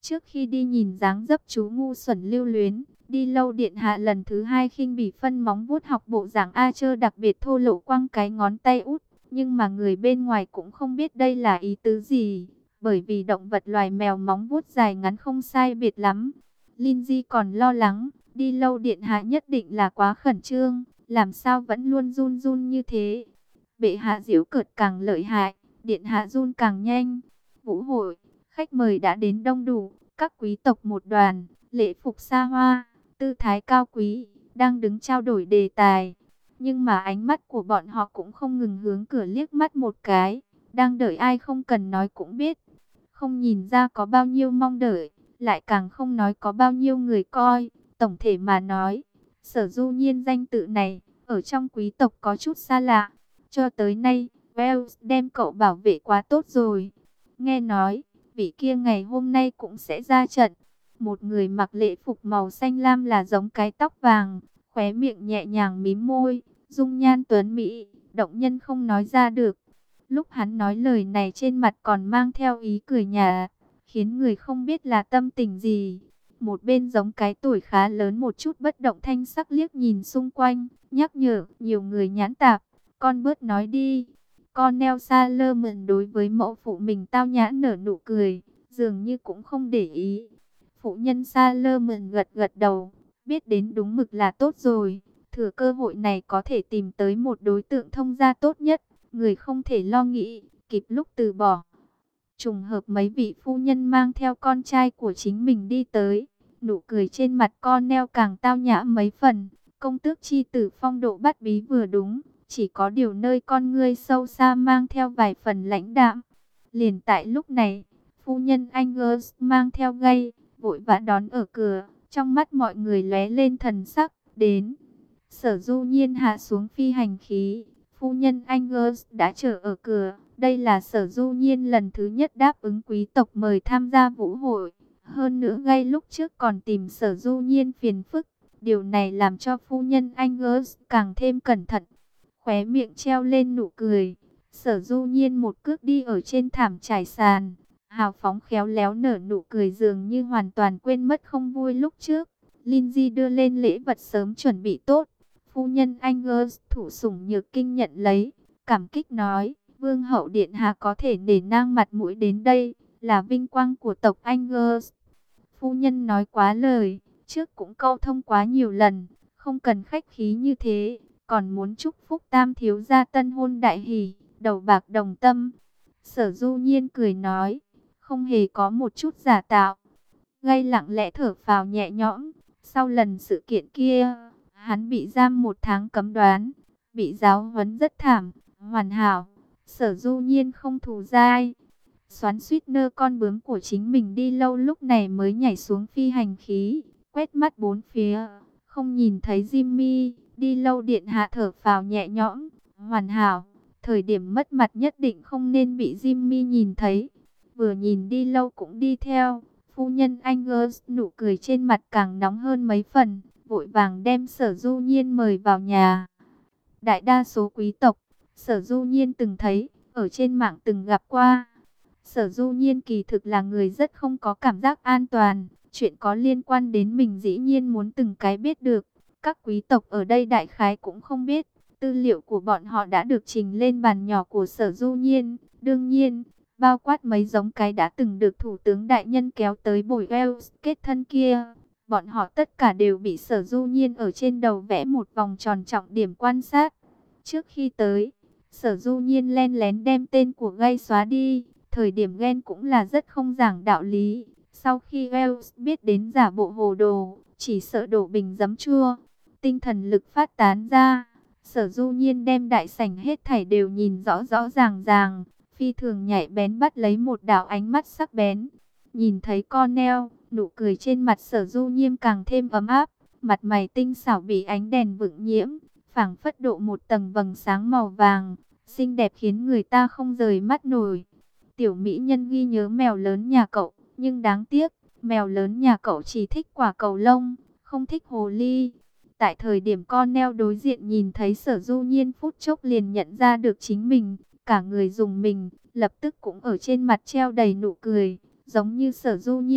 Trước khi đi nhìn dáng dấp chú ngu xuẩn lưu luyến, đi lâu điện hạ lần thứ hai khinh bỉ phân móng vuốt học bộ dạng A Chơ đặc biệt thô lỗ quăng cái ngón tay út. Nhưng mà người bên ngoài cũng không biết đây là ý tứ gì, bởi vì động vật loài mèo móng vuốt dài ngắn không sai biệt lắm. Lindsay còn lo lắng, đi lâu điện hạ nhất định là quá khẩn trương, làm sao vẫn luôn run run như thế. Bệ hạ giễu cợt càng lợi hại, điện hạ run càng nhanh. Vũ hội, khách mời đã đến đông đủ, các quý tộc một đoàn, lễ phục xa hoa, tư thái cao quý, đang đứng trao đổi đề tài. Nhưng mà ánh mắt của bọn họ cũng không ngừng hướng cửa liếc mắt một cái, đang đợi ai không cần nói cũng biết. Không nhìn ra có bao nhiêu mong đợi, lại càng không nói có bao nhiêu người coi. Tổng thể mà nói, Sở Du Nhiên danh tự này, ở trong quý tộc có chút xa lạ. Cho tới nay, Wells đem cậu bảo vệ quá tốt rồi. Nghe nói, vị kia ngày hôm nay cũng sẽ ra trận. Một người mặc lễ phục màu xanh lam là giống cái tóc vàng, khóe miệng nhẹ nhàng mím môi, dung nhan tuấn mỹ, động nhân không nói ra được. Lúc hắn nói lời này trên mặt còn mang theo ý cười nhạt, khiến người không biết là tâm tình gì. Một bên giống cái tuổi khá lớn một chút bất động thanh sắc liếc nhìn xung quanh, nhắc nhở nhiều người nhãn tạp, con bớt nói đi. Cornel Salomon đối với mẫu phụ mình tao nhã nở nụ cười, dường như cũng không để ý. Phụ nhân Salomon gật gật đầu, biết đến đúng mực là tốt rồi. Thừa cơ hội này có thể tìm tới một đối tượng thông gia tốt nhất, người không thể lo nghĩ, kịp lúc từ bỏ. Trùng hợp mấy vị phu nhân mang theo con trai của chính mình đi tới, nụ cười trên mặt Cornel càng tao nhã mấy phần. Công tước chi tử phong độ bắt bí vừa đúng, chỉ có điều nơi con ngươi sâu xa mang theo vài phần lãnh đạm. Liền tại lúc này, phu nhân Angus mang theo gay, vội vã đón ở cửa, trong mắt mọi người lóe lên thần sắc, đến. Sở Du Nhiên hạ xuống phi hành khí, phu nhân Angus đã chờ ở cửa. Đây là Sở Du Nhiên lần thứ nhất đáp ứng quý tộc mời tham gia vũ hội. Hơn nữa ngay lúc trước còn tìm Sở Du Nhiên phiền phức. Điều này làm cho phu nhân Angus càng thêm cẩn thận. Khóe miệng treo lên nụ cười. Sở Du Nhiên một cước đi ở trên thảm trải sàn. Hào phóng khéo léo nở nụ cười dường như hoàn toàn quên mất không vui lúc trước. Lindsay đưa lên lễ vật sớm chuẩn bị tốt. Phu nhân Angus thủ sủng nhược kinh nhận lấy. Cảm kích nói, Vương hậu điện hạ có thể nể nang mặt mũi đến đây, là vinh quang của tộc Angus. Phu nhân nói quá lời, trước cũng câu thông quá nhiều lần, không cần khách khí như thế, còn muốn chúc phúc tam thiếu gia tân hôn đại hỷ, đầu bạc đồng tâm. Sở Du Nhiên cười nói, không hề có một chút giả tạo. Gay lặng lẽ thở phào nhẹ nhõm, sau lần sự kiện kia, hắn bị giam 1 tháng cấm đoán, bị giáo huấn rất thảm, hoàn hảo. Sở Du Nhiên không thù dai, xoắn suýt nơ con bướm của chính mình đi lâu lúc này mới nhảy xuống phi hành khí, quét mắt bốn phía, không nhìn thấy Jimmy. Đi lâu điện hạ thở phào nhẹ nhõm, hoàn hảo, thời điểm mất mặt nhất định không nên bị Jimmy nhìn thấy. Vừa nhìn đi lâu cũng đi theo, phu nhân Angus nụ cười trên mặt càng nóng hơn mấy phần, vội vàng đem Sở Du Nhiên mời vào nhà. Đại đa số quý tộc, Sở Du Nhiên từng thấy, ở trên mạng từng gặp qua. Sở Du Nhiên kỳ thực là người rất không có cảm giác an toàn, chuyện có liên quan đến mình dĩ nhiên muốn từng cái biết được. Các quý tộc ở đây đại khái cũng không biết, tư liệu của bọn họ đã được trình lên bàn nhỏ của Sở Du Nhiên. Đương nhiên, bao quát mấy giống cái đã từng được Thủ tướng Đại Nhân kéo tới bồi Wells kết thân kia. Bọn họ tất cả đều bị Sở Du Nhiên ở trên đầu vẽ một vòng tròn trọng điểm quan sát. Trước khi tới, Sở Du Nhiên len lén đem tên của Gay xóa đi. Thời điểm ghen cũng là rất không giảng đạo lý. Sau khi Wells biết đến giả bộ hồ đồ, chỉ sợ đổ bình giấm chua, tinh thần lực phát tán ra. Sở Du Nhiên đem đại sảnh hết thảy đều nhìn rõ rõ ràng ràng, phi thường nhạy bén bắt lấy một đạo ánh mắt sắc bén. Nhìn thấy Cornell, nụ cười trên mặt Sở Du Nhiên càng thêm ấm áp, mặt mày tinh xảo bị ánh đèn vượng nhiễm, phảng phất độ một tầng vầng sáng màu vàng, xinh đẹp khiến người ta không rời mắt nổi. Tiểu mỹ nhân ghi nhớ mèo lớn nhà cậu, nhưng đáng tiếc, mèo lớn nhà cậu chỉ thích quả cầu lông, không thích hồ ly. Tại thời điểm Cornell đối diện nhìn thấy Sở Du Nhiên phút chốc liền nhận ra được chính mình, cả người rùng mình, lập tức cũng ở trên mặt treo đầy nụ cười, giống như Sở Du Nhiên,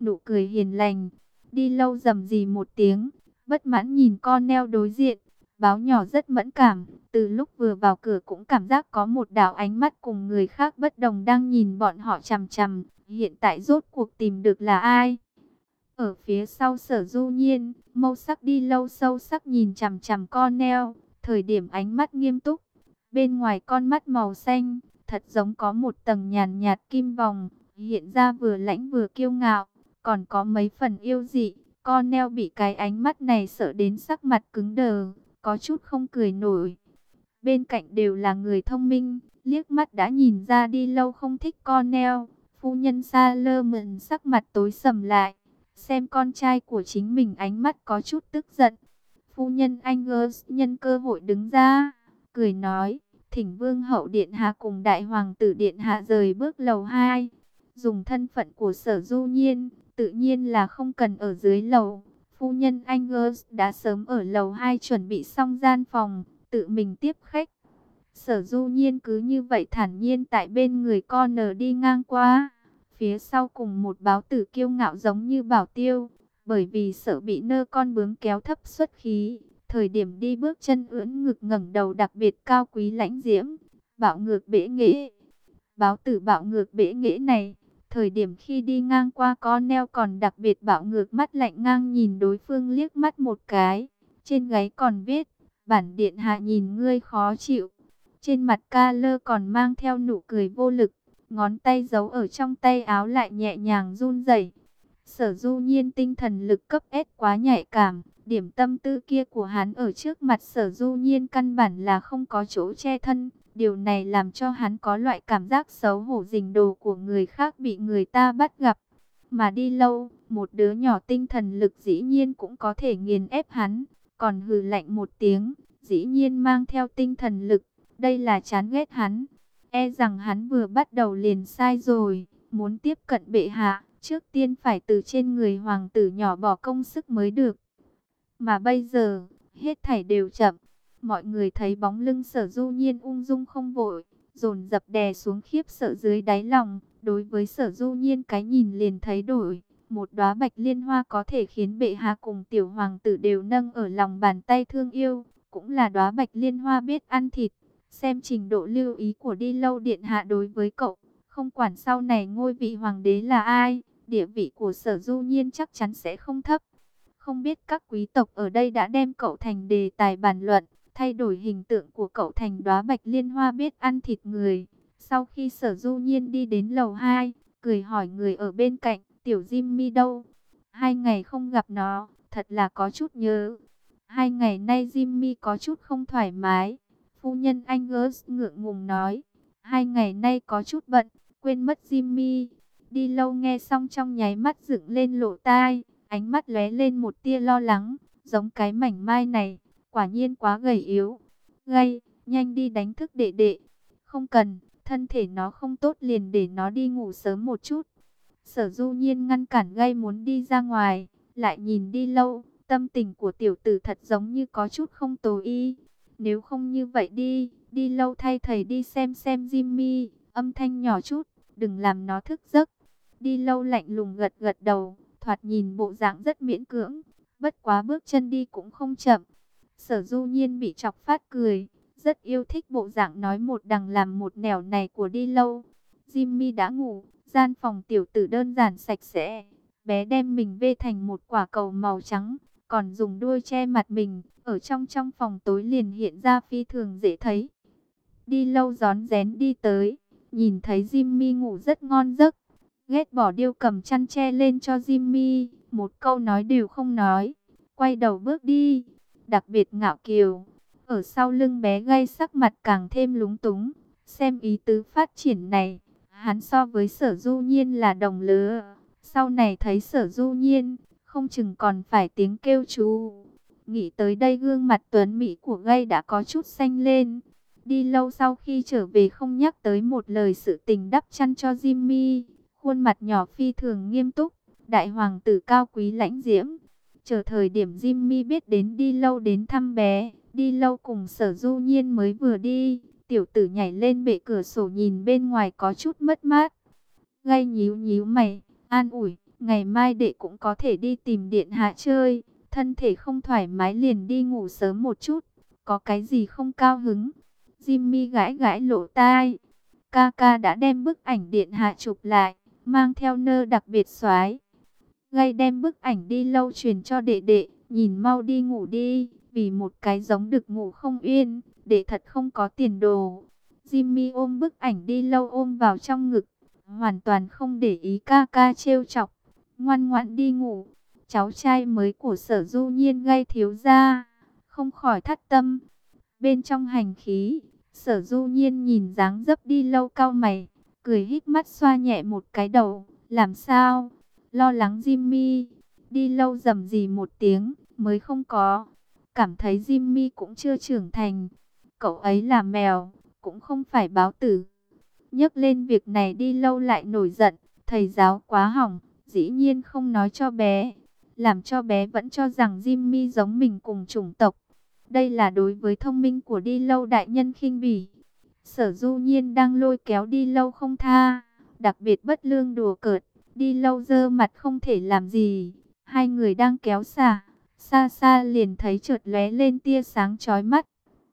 nụ cười hiền lành. Đi lâu rầm rì một tiếng, bất mãn nhìn con neo đối diện. Báo nhỏ rất mẫn cảm, từ lúc vừa vào cửa cũng cảm giác có một đạo ánh mắt cùng người khác bất đồng đang nhìn bọn họ chằm chằm. Hiện tại rốt cuộc tìm được là ai? Ở phía sau Sở Du Nhiên, mâu sắc đi lâu sâu sắc nhìn chằm chằm con neo, thời điểm ánh mắt nghiêm túc. Bên ngoài con mắt màu xanh, thật giống có một tầng nhàn nhạt kim vòng, hiện ra vừa lãnh vừa kiêu ngạo, còn có mấy phần yêu dị. Con neo bị cái ánh mắt này sợ đến sắc mặt cứng đờ, có chút không cười nổi. Bên cạnh đều là người thông minh, liếc mắt đã nhìn ra đi lâu không thích con neo. Phu nhân Sa Lơ Mượn sắc mặt tối sầm lại, xem con trai của chính mình ánh mắt có chút tức giận. Phu nhân Angus nhân cơ hội đứng ra, cười nói, thỉnh vương hậu điện hạ cùng đại hoàng tử điện hạ rời bước lầu 2. Dùng thân phận của Sở Du Nhiên, tự nhiên là không cần ở dưới lầu. Phu nhân Angus đã sớm ở lầu 2 chuẩn bị xong gian phòng, tự mình tiếp khách. Sở Du Nhiên cứ như vậy thản nhiên tại bên người con nở đi ngang qua. Phía sau cùng một báo tử kiêu ngạo giống như bảo tiêu, bởi vì sợ bị nơ con bướm kéo thấp xuất khí. Thời điểm đi bước chân ưỡn ngực ngẩng đầu đặc biệt cao quý lãnh diễm, bạo ngược bể nghễ. Báo tử bạo ngược bể nghễ này, thời điểm khi đi ngang qua con neo còn đặc biệt bạo ngược mắt lạnh ngang nhìn đối phương liếc mắt một cái. Trên gáy còn viết, bản điện hạ nhìn ngươi khó chịu. Trên mặt ca lơ còn mang theo nụ cười vô lực, ngón tay giấu ở trong tay áo lại nhẹ nhàng run rẩy. Sở Du Nhiên tinh thần lực cấp S quá nhạy cảm, điểm tâm tư kia của hắn ở trước mặt Sở Du Nhiên căn bản là không có chỗ che thân. Điều này làm cho hắn có loại cảm giác xấu hổ rình đồ của người khác bị người ta bắt gặp. Mà đi lâu, một đứa nhỏ tinh thần lực dĩ nhiên cũng có thể nghiền ép hắn, còn hừ lạnh một tiếng, dĩ nhiên mang theo tinh thần lực. Đây là chán ghét hắn. E rằng hắn vừa bắt đầu liền sai rồi, muốn tiếp cận bệ hạ, trước tiên phải từ trên người hoàng tử nhỏ bỏ công sức mới được. Mà bây giờ, hết thảy đều chậm. Mọi người thấy bóng lưng Sở Du Nhiên ung dung không vội, dồn dập đè xuống khiếp sợ dưới đáy lòng. Đối với Sở Du Nhiên cái nhìn liền thấy đổi. Một đóa bạch liên hoa có thể khiến bệ hạ cùng tiểu hoàng tử đều nâng ở lòng bàn tay thương yêu, cũng là đóa bạch liên hoa biết ăn thịt. Xem trình độ lưu ý của đi lâu điện hạ đối với cậu, không quản sau này ngôi vị hoàng đế là ai, địa vị của Sở Du Nhiên chắc chắn sẽ không thấp. Không biết các quý tộc ở đây đã đem cậu thành đề tài bàn luận, thay đổi hình tượng của cậu thành đóa bạch liên hoa biết ăn thịt người. Sau khi Sở Du Nhiên đi đến lầu 2, cười hỏi người ở bên cạnh, tiểu Jimmy đâu? 2 ngày không gặp nó, thật là có chút nhớ. 2 ngày nay Jimmy có chút không thoải mái. Phu nhân Angus ngượng ngùng nói, 2 ngày nay có chút bận, quên mất Jimmy. Đi lâu nghe xong trong nháy mắt dựng lên lỗ tai, ánh mắt lóe lên một tia lo lắng, giống cái mảnh mai này, quả nhiên quá gầy yếu. Gay, nhanh đi đánh thức đệ đệ. Không cần, thân thể nó không tốt liền để nó đi ngủ sớm một chút. Sở Du Nhiên ngăn cản Gay muốn đi ra ngoài, lại nhìn đi lâu, tâm tình của tiểu tử thật giống như có chút không tồi y. Nếu không như vậy đi lâu thay thầy đi xem Jimmy, âm thanh nhỏ chút, đừng làm nó thức giấc. Đi lâu lạnh lùng gật gật đầu, thoạt nhìn bộ dạng rất miễn cưỡng, bất quá bước chân đi cũng không chậm. Sở Du Nhiên bị chọc phát cười, rất yêu thích bộ dạng nói một đằng làm một nẻo này của đi lâu. Jimmy đã ngủ, gian phòng tiểu tử đơn giản sạch sẽ, bé đem mình vê thành một quả cầu màu trắng, còn dùng đuôi che mặt mình, ở trong phòng tối liền hiện ra phi thường dễ thấy. Đi lâu rón rén đi tới, nhìn thấy Jimmy ngủ rất ngon giấc, ghét bỏ điêu cầm chăn che lên cho Jimmy, một câu nói đều không nói, quay đầu bước đi, đặc biệt ngạo kiều. Ở sau lưng bé Gay sắc mặt càng thêm lúng túng, xem ý tứ phát triển này, hắn so với Sở Du Nhiên là đồng lứa, sau này thấy Sở Du Nhiên, không chừng còn phải tiếng kêu chú. Nghĩ tới đây gương mặt tuấn mỹ của Gay đã có chút xanh lên. Đi lâu sau khi trở về không nhắc tới một lời sự tình đắp chăn cho Jimmy, khuôn mặt nhỏ phi thường nghiêm túc, đại hoàng tử cao quý lãnh diễm. Chờ thời điểm Jimmy biết đến đi lâu đến thăm bé, đi lâu cùng Sở Du Nhiên mới vừa đi, tiểu tử nhảy lên bệ cửa sổ nhìn bên ngoài có chút mất mát. Gay nhíu nhíu mày, an ủi, ngày mai đệ cũng có thể đi tìm điện hạ chơi, thân thể không thoải mái liền đi ngủ sớm một chút, có cái gì không cao hứng. Jimmy gãi gãi lỗ tai, ca ca đã đem bức ảnh điện hạ chụp lại, mang theo nơ đặc biệt xoái. Gay đem bức ảnh đi lâu truyền cho đệ đệ, nhìn mau đi ngủ đi, vì một cái giống đực ngủ không yên, đệ thật không có tiền đồ. Jimmy ôm bức ảnh đi lâu ôm vào trong ngực, hoàn toàn không để ý ca ca trêu chọc, ngoan ngoãn đi ngủ. Cháu trai mới của Sở Du Nhiên Gay thiếu gia, không khỏi thất tâm. Bên trong hành khí, Sở Du Nhiên nhìn dáng dấp đi lâu cau mày, cười híp mắt xoa nhẹ một cái đầu, làm sao? Lo lắng Jimmy, đi lâu rầm rì một tiếng, mới không có. Cảm thấy Jimmy cũng chưa trưởng thành, cậu ấy là mèo, cũng không phải báo tử. Nhắc lên việc này đi lâu lại nổi giận, thầy giáo quá hỏng, dĩ nhiên không nói cho bé, làm cho bé vẫn cho rằng Jimmy giống mình cùng chủng tộc. Đây là đối với thông minh của đi lâu đại nhân khinh bỉ. Sở Du Nhiên đang lôi kéo đi lâu không tha, đặc biệt bất lương đùa cợt, đi lâu dơ mặt không thể làm gì. Hai người đang kéo xả, xa xa liền thấy chợt lóe lên tia sáng chói mắt.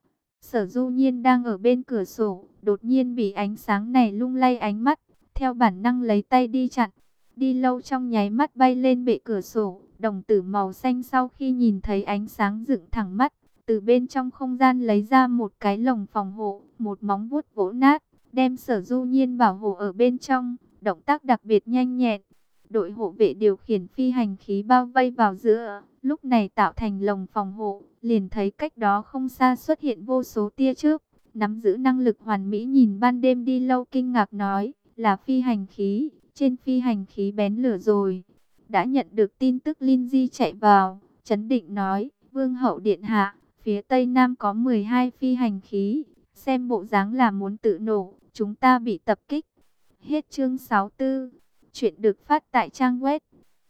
Sở Du Nhiên đang ở bên cửa sổ, đột nhiên bị ánh sáng này lung lay ánh mắt, theo bản năng lấy tay đi chặn. Đi lâu trong nháy mắt bay lên bệ cửa sổ, đồng tử màu xanh sau khi nhìn thấy ánh sáng dựng thẳng mắt, từ bên trong không gian lấy ra một cái lồng phòng hộ, một móng vuốt vỗ nát, đem Sở Du Nhiên bảo hộ ở bên trong, động tác đặc biệt nhanh nhẹn. Đội hộ vệ điều khiển phi hành khí bao vây vào giữa, lúc này tạo thành lồng phòng hộ, liền thấy cách đó không xa xuất hiện vô số tia chớp, nắm giữ năng lực hoàn mỹ. Nhìn ban đêm đi lâu kinh ngạc nói, là phi hành khí, trên phi hành khí bén lửa rồi. Đã nhận được tin tức Lindsay chạy vào, chấn định nói, Vương hậu điện hạ, phía tây nam có 12 phi hành khí, xem bộ dáng là muốn tự nổ, chúng ta bị tập kích. Hết chương 64. Chuyện được phát tại trang web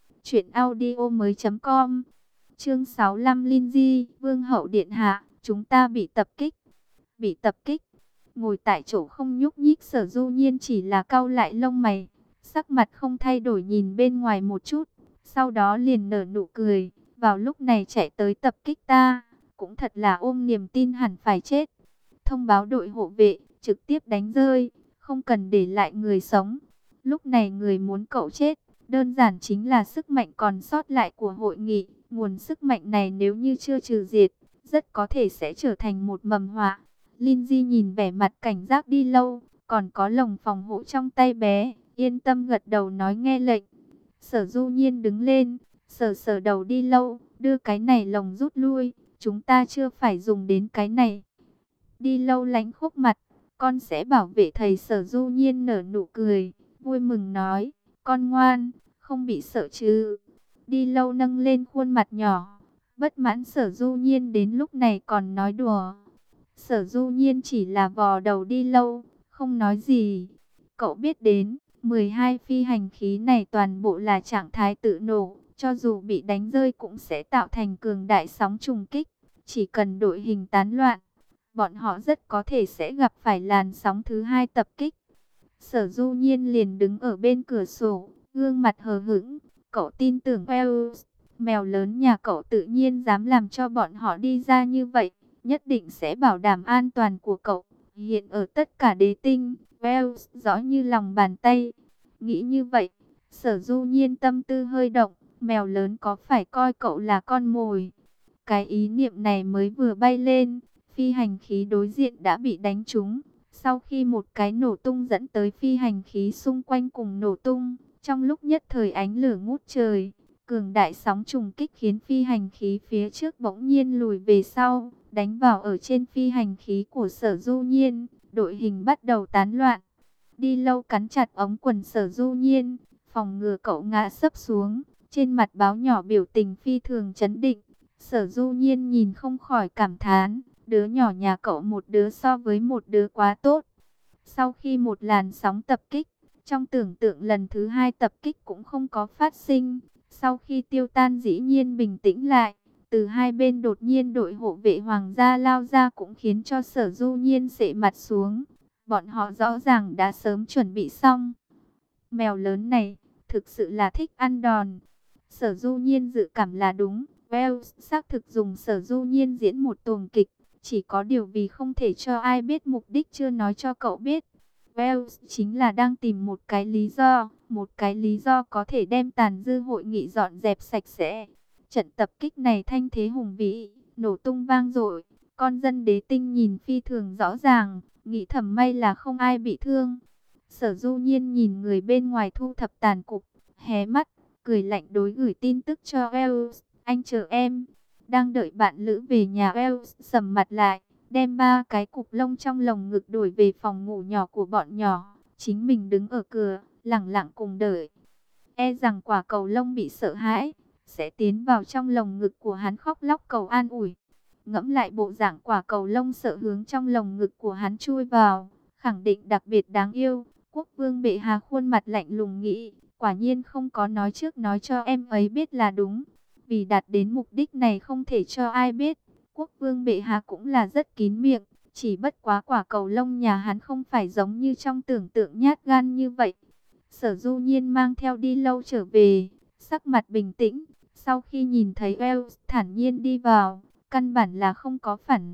truyệnaudiomoi.com. Chương 65 Lindsay, Vương hậu điện hạ, chúng ta bị tập kích. Bị tập kích? Ngồi tại chỗ không nhúc nhích Sở Du Nhiên chỉ là cau lại lông mày, sắc mặt không thay đổi nhìn bên ngoài một chút, sau đó liền nở nụ cười, vào lúc này chạy tới tập kích ta, cũng thật là ôm niềm tin hẳn phải chết. Thông báo đội hộ vệ, trực tiếp đánh rơi, không cần để lại người sống. Lúc này người muốn cậu chết, đơn giản chính là sức mạnh còn sót lại của hội nghị. Nguồn sức mạnh này nếu như chưa trừ diệt, rất có thể sẽ trở thành một mầm họa. Lindsay nhìn vẻ mặt cảnh giác đi lâu, còn có lồng phòng hộ trong tay bé, yên tâm gật đầu nói nghe lệnh. Sở Du Nhiên đứng lên, sờ sờ đầu đi lâu, đưa cái này lồng rút lui, chúng ta chưa phải dùng đến cái này. Đi lâu lánh khúc mặt, con sẽ bảo vệ thầy. Sở Du Nhiên nở nụ cười, vui mừng nói, con ngoan, không bị sợ chứ. Đi lâu nâng lên khuôn mặt nhỏ, bất mãn Sở Du Nhiên đến lúc này còn nói đùa. Sở Du Nhiên chỉ là vò đầu đi lâu, không nói gì. Cậu biết đến, 12 phi hành khí này toàn bộ là trạng thái tự nổ, cho dù bị đánh rơi cũng sẽ tạo thành cường đại sóng trùng kích. Chỉ cần đội hình tán loạn, bọn họ rất có thể sẽ gặp phải làn sóng thứ hai tập kích. Sở Du Nhiên liền đứng ở bên cửa sổ, gương mặt hờ hững. Cậu tin tưởng Wells, mèo lớn nhà cậu tự nhiên dám làm cho bọn họ đi ra như vậy, nhất định sẽ bảo đảm an toàn của cậu. Hiện ở tất cả đế tinh, Wells rõ như lòng bàn tay. Nghĩ như vậy, Sở Du Nhiên tâm tư hơi động, mèo lớn có phải coi cậu là con mồi? Cái ý niệm này mới vừa bay lên, phi hành khí đối diện đã bị đánh trúng. Sau khi một cái nổ tung dẫn tới phi hành khí xung quanh cùng nổ tung, trong lúc nhất thời ánh lửa ngút trời, cường đại sóng trùng kích khiến phi hành khí phía trước bỗng nhiên lùi về sau, đánh vào ở trên phi hành khí của Sở Du Nhiên, đội hình bắt đầu tán loạn. Đi lâu cắn chặt ống quần Sở Du Nhiên, phòng ngừa cậu ngã sấp xuống, trên mặt báo nhỏ biểu tình phi thường chấn định. Sở Du Nhiên nhìn không khỏi cảm thán, đứa nhỏ nhà cậu một đứa so với một đứa quá tốt. Sau khi một làn sóng tập kích, trong tưởng tượng lần thứ hai tập kích cũng không có phát sinh. Sau khi tiêu tan dĩ nhiên bình tĩnh lại, từ hai bên đột nhiên đội hộ vệ hoàng gia lao ra cũng khiến cho Sở Du Nhiên sệ mặt xuống. Bọn họ rõ ràng đã sớm chuẩn bị xong. Mèo lớn này, thực sự là thích ăn đòn. Sở Du Nhiên dự cảm là đúng, Wells xác thực dùng Sở Du Nhiên diễn một tuồng kịch, chỉ có điều vì không thể cho ai biết mục đích chưa nói cho cậu biết. Wells chính là đang tìm một cái lý do có thể đem tàn dư hội nghị dọn dẹp sạch sẽ. Trận tập kích này thanh thế hùng vĩ, nổ tung vang dội, con dân đế tinh nhìn phi thường rõ ràng, nghĩ thầm may là không ai bị thương. Sở Du Nhiên nhìn người bên ngoài thu thập tàn cục, hé mắt, cười lạnh đối gửi tin tức cho Wells, anh chờ em. Đang đợi bạn lữ về nhà, Wells sầm mặt lại, đem 3 cái cục lông trong lồng ngực đuổi về phòng ngủ nhỏ của bọn nhỏ. Chính mình đứng ở cửa, lẳng lặng cùng đợi. E rằng quả cầu lông bị sợ hãi, sẽ tiến vào trong lồng ngực của hắn khóc lóc cầu an ủi. Ngẫm lại bộ dạng quả cầu lông sợ hướng trong lồng ngực của hắn chui vào, khẳng định đặc biệt đáng yêu. Quốc vương bệ hạ khuôn mặt lạnh lùng nghĩ, quả nhiên không có nói trước nói cho em ấy biết là đúng. Vì đạt đến mục đích này không thể cho ai biết, quốc vương bệ hạ cũng là rất kín miệng. Chỉ bất quá quả cầu lông nhà hắn không phải giống như trong tưởng tượng nhát gan như vậy. Sở Du Nhiên mang theo đi lâu trở về, sắc mặt bình tĩnh. Sau khi nhìn thấy Wells thản nhiên đi vào, căn bản là không có phản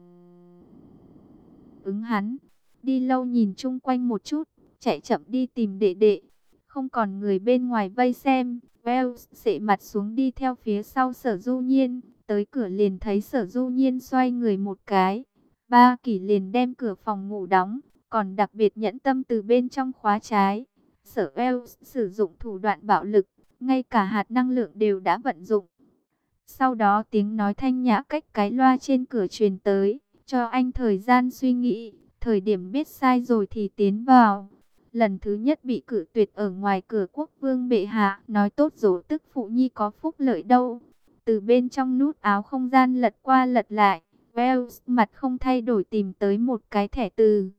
ứng hắn. Đi lâu nhìn chung quanh một chút, chạy chậm đi tìm đệ đệ. Không còn người bên ngoài vây xem, Wells xệ mặt xuống đi theo phía sau Sở Du Nhiên. Tới cửa liền thấy Sở Du Nhiên xoay người một cái. Ba Kỷ liền đem cửa phòng ngủ đóng, còn đặc biệt nhẫn tâm từ bên trong khóa trái. Sở Wells sử dụng thủ đoạn bạo lực, ngay cả hạt năng lượng đều đã vận dụng. Sau đó tiếng nói thanh nhã cách cái loa trên cửa truyền tới, cho anh thời gian suy nghĩ, thời điểm biết sai rồi thì tiến vào. Lần thứ nhất bị cự tuyệt ở ngoài cửa quốc vương bệ hạ, nói tốt dỗ tức phụ nhi có phúc lợi đâu. Từ bên trong nút áo không gian lật qua lật lại, Wells mặt không thay đổi tìm tới một cái thẻ từ.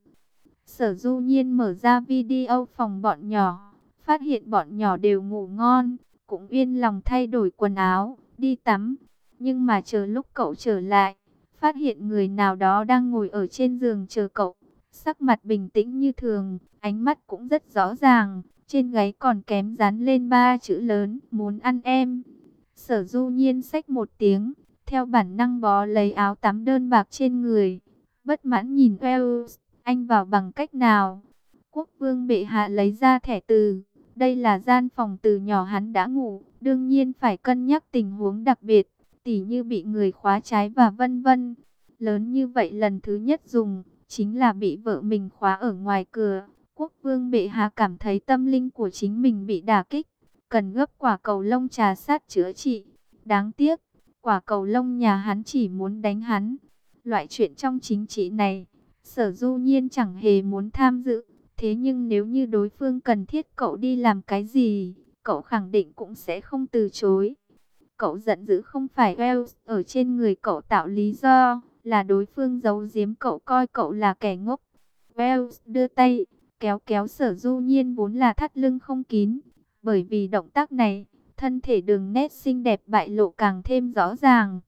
Sở Du Nhiên mở ra video phòng bọn nhỏ, phát hiện bọn nhỏ đều ngủ ngon, cũng yên lòng thay đổi quần áo, đi tắm. Nhưng mà chờ lúc cậu trở lại, phát hiện người nào đó đang ngồi ở trên giường chờ cậu. Sắc mặt bình tĩnh như thường, ánh mắt cũng rất rõ ràng, trên gáy còn kém dán lên 3 chữ lớn, muốn ăn em. Sở Du Nhiên xách một tiếng, theo bản năng bó lấy áo tắm đơn bạc trên người. Bất mãn nhìn Wells, anh vào bằng cách nào? Quốc vương bệ hạ lấy ra thẻ từ. Đây là gian phòng từ nhỏ hắn đã ngủ, đương nhiên phải cân nhắc tình huống đặc biệt, tỉ như bị người khóa trái và vân vân. Lớn như vậy lần thứ nhất dùng, chính là bị vợ mình khóa ở ngoài cửa. Quốc vương bệ hạ cảm thấy tâm linh của chính mình bị đả kích, cần gấp quả cầu lông trà sát chữa trị. Đáng tiếc, quả cầu lông nhà hắn chỉ muốn đánh hắn. Loại chuyện trong chính trị này, Sở Du Nhiên chẳng hề muốn tham dự. Thế nhưng nếu như đối phương cần thiết cậu đi làm cái gì, cậu khẳng định cũng sẽ không từ chối. Cậu giận dữ không phải Wells ở trên người cậu tạo lý do, là đối phương giấu giếm cậu coi cậu là kẻ ngốc. Wells đưa tay, kéo kéo Sở Du Nhiên vốn là thắt lưng không kín. Bởi vì động tác này, thân thể đường nét xinh đẹp bại lộ càng thêm rõ ràng.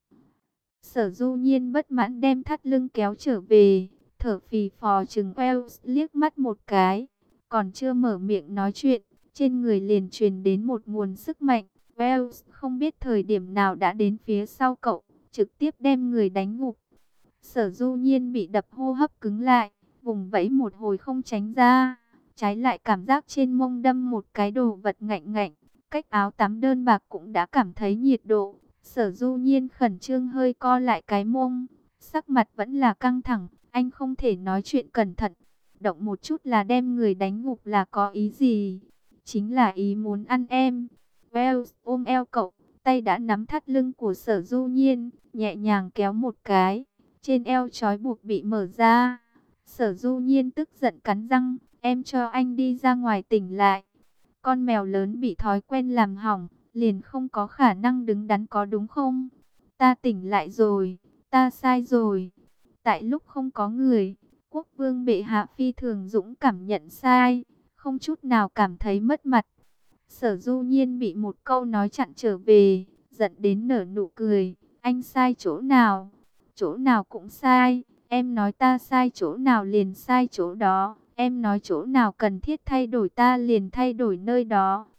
Sở Du Nhiên bất mãn đem thắt lưng kéo trở về, thở phì phò chừng Wells liếc mắt một cái. Còn chưa mở miệng nói chuyện, trên người liền truyền đến một nguồn sức mạnh. Wells không biết thời điểm nào đã đến phía sau cậu, trực tiếp đem người đánh gục. Sở Du Nhiên bị đập hô hấp cứng lại, vùng vẫy một hồi không tránh ra. Trái lại cảm giác trên mông đâm một cái đồ vật ngạnh ngạnh, cách áo tắm đơn bạc cũng đã cảm thấy nhiệt độ. Sở Du Nhiên khẩn trương hơi co lại cái mông, sắc mặt vẫn là căng thẳng, anh không thể nói chuyện cẩn thận. Động một chút là đem người đánh gục là có ý gì? Chính là ý muốn ăn em. Wells ôm eo cậu, tay đã nắm thắt lưng của Sở Du Nhiên, nhẹ nhàng kéo một cái. Trên eo trói buộc bị mở ra. Sở Du Nhiên tức giận cắn răng, em cho anh đi ra ngoài tỉnh lại. Con mèo lớn bị thói quen làm hỏng, liền không có khả năng đứng đắn có đúng không? Ta tỉnh lại rồi, ta sai rồi. Tại lúc không có người, quốc vương bệ hạ phi thường dũng cảm nhận sai, không chút nào cảm thấy mất mặt. Sở Du Nhiên bị một câu nói chặn trở về, giận đến nở nụ cười. Anh sai chỗ nào? Chỗ nào cũng sai. Em nói ta sai chỗ nào liền sai chỗ đó. Em nói chỗ nào cần thiết thay đổi ta liền thay đổi nơi đó.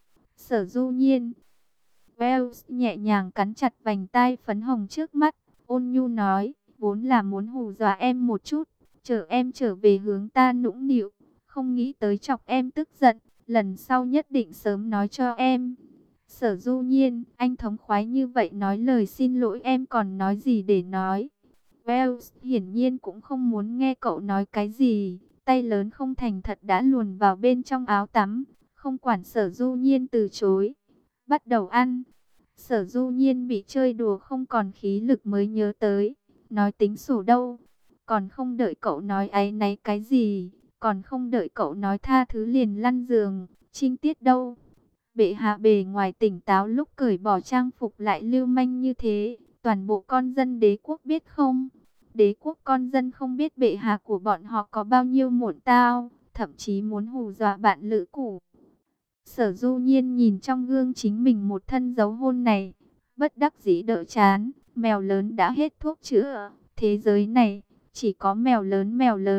Sở Du Nhiên. Wells nhẹ nhàng cắn chặt vành tai phấn hồng trước mắt, ôn nhu nói, vốn là muốn hù dọa em một chút, chờ em trở về hướng ta nũng nịu, không nghĩ tới chọc em tức giận, lần sau nhất định sớm nói cho em. Sở Du Nhiên, anh thống khoái như vậy nói lời xin lỗi em còn nói gì để nói. Wells hiển nhiên cũng không muốn nghe cậu nói cái gì, tay lớn không thành thật đã luồn vào bên trong áo tắm, không quản Sở Du Nhiên từ chối. Bắt đầu ăn. Sở Du Nhiên bị chơi đùa không còn khí lực mới nhớ tới, nói tính sổ đâu. Còn không đợi cậu nói áy náy cái gì, còn không đợi cậu nói tha thứ liền lăn giường, trinh tiết đâu. Bệ hạ bề ngoài tỉnh táo lúc cởi bỏ trang phục lại lưu manh như thế, toàn bộ con dân đế quốc biết không? Đế quốc con dân không biết bệ hạ của bọn họ có bao nhiêu muộn tao, thậm chí muốn hù dọa bạn lữ cũ. Sở Du Nhiên nhìn trong gương chính mình một thân dấu hôn này, bất đắc dĩ đỡ chán, mèo lớn đã hết thuốc chữa, thế giới này chỉ có mèo lớn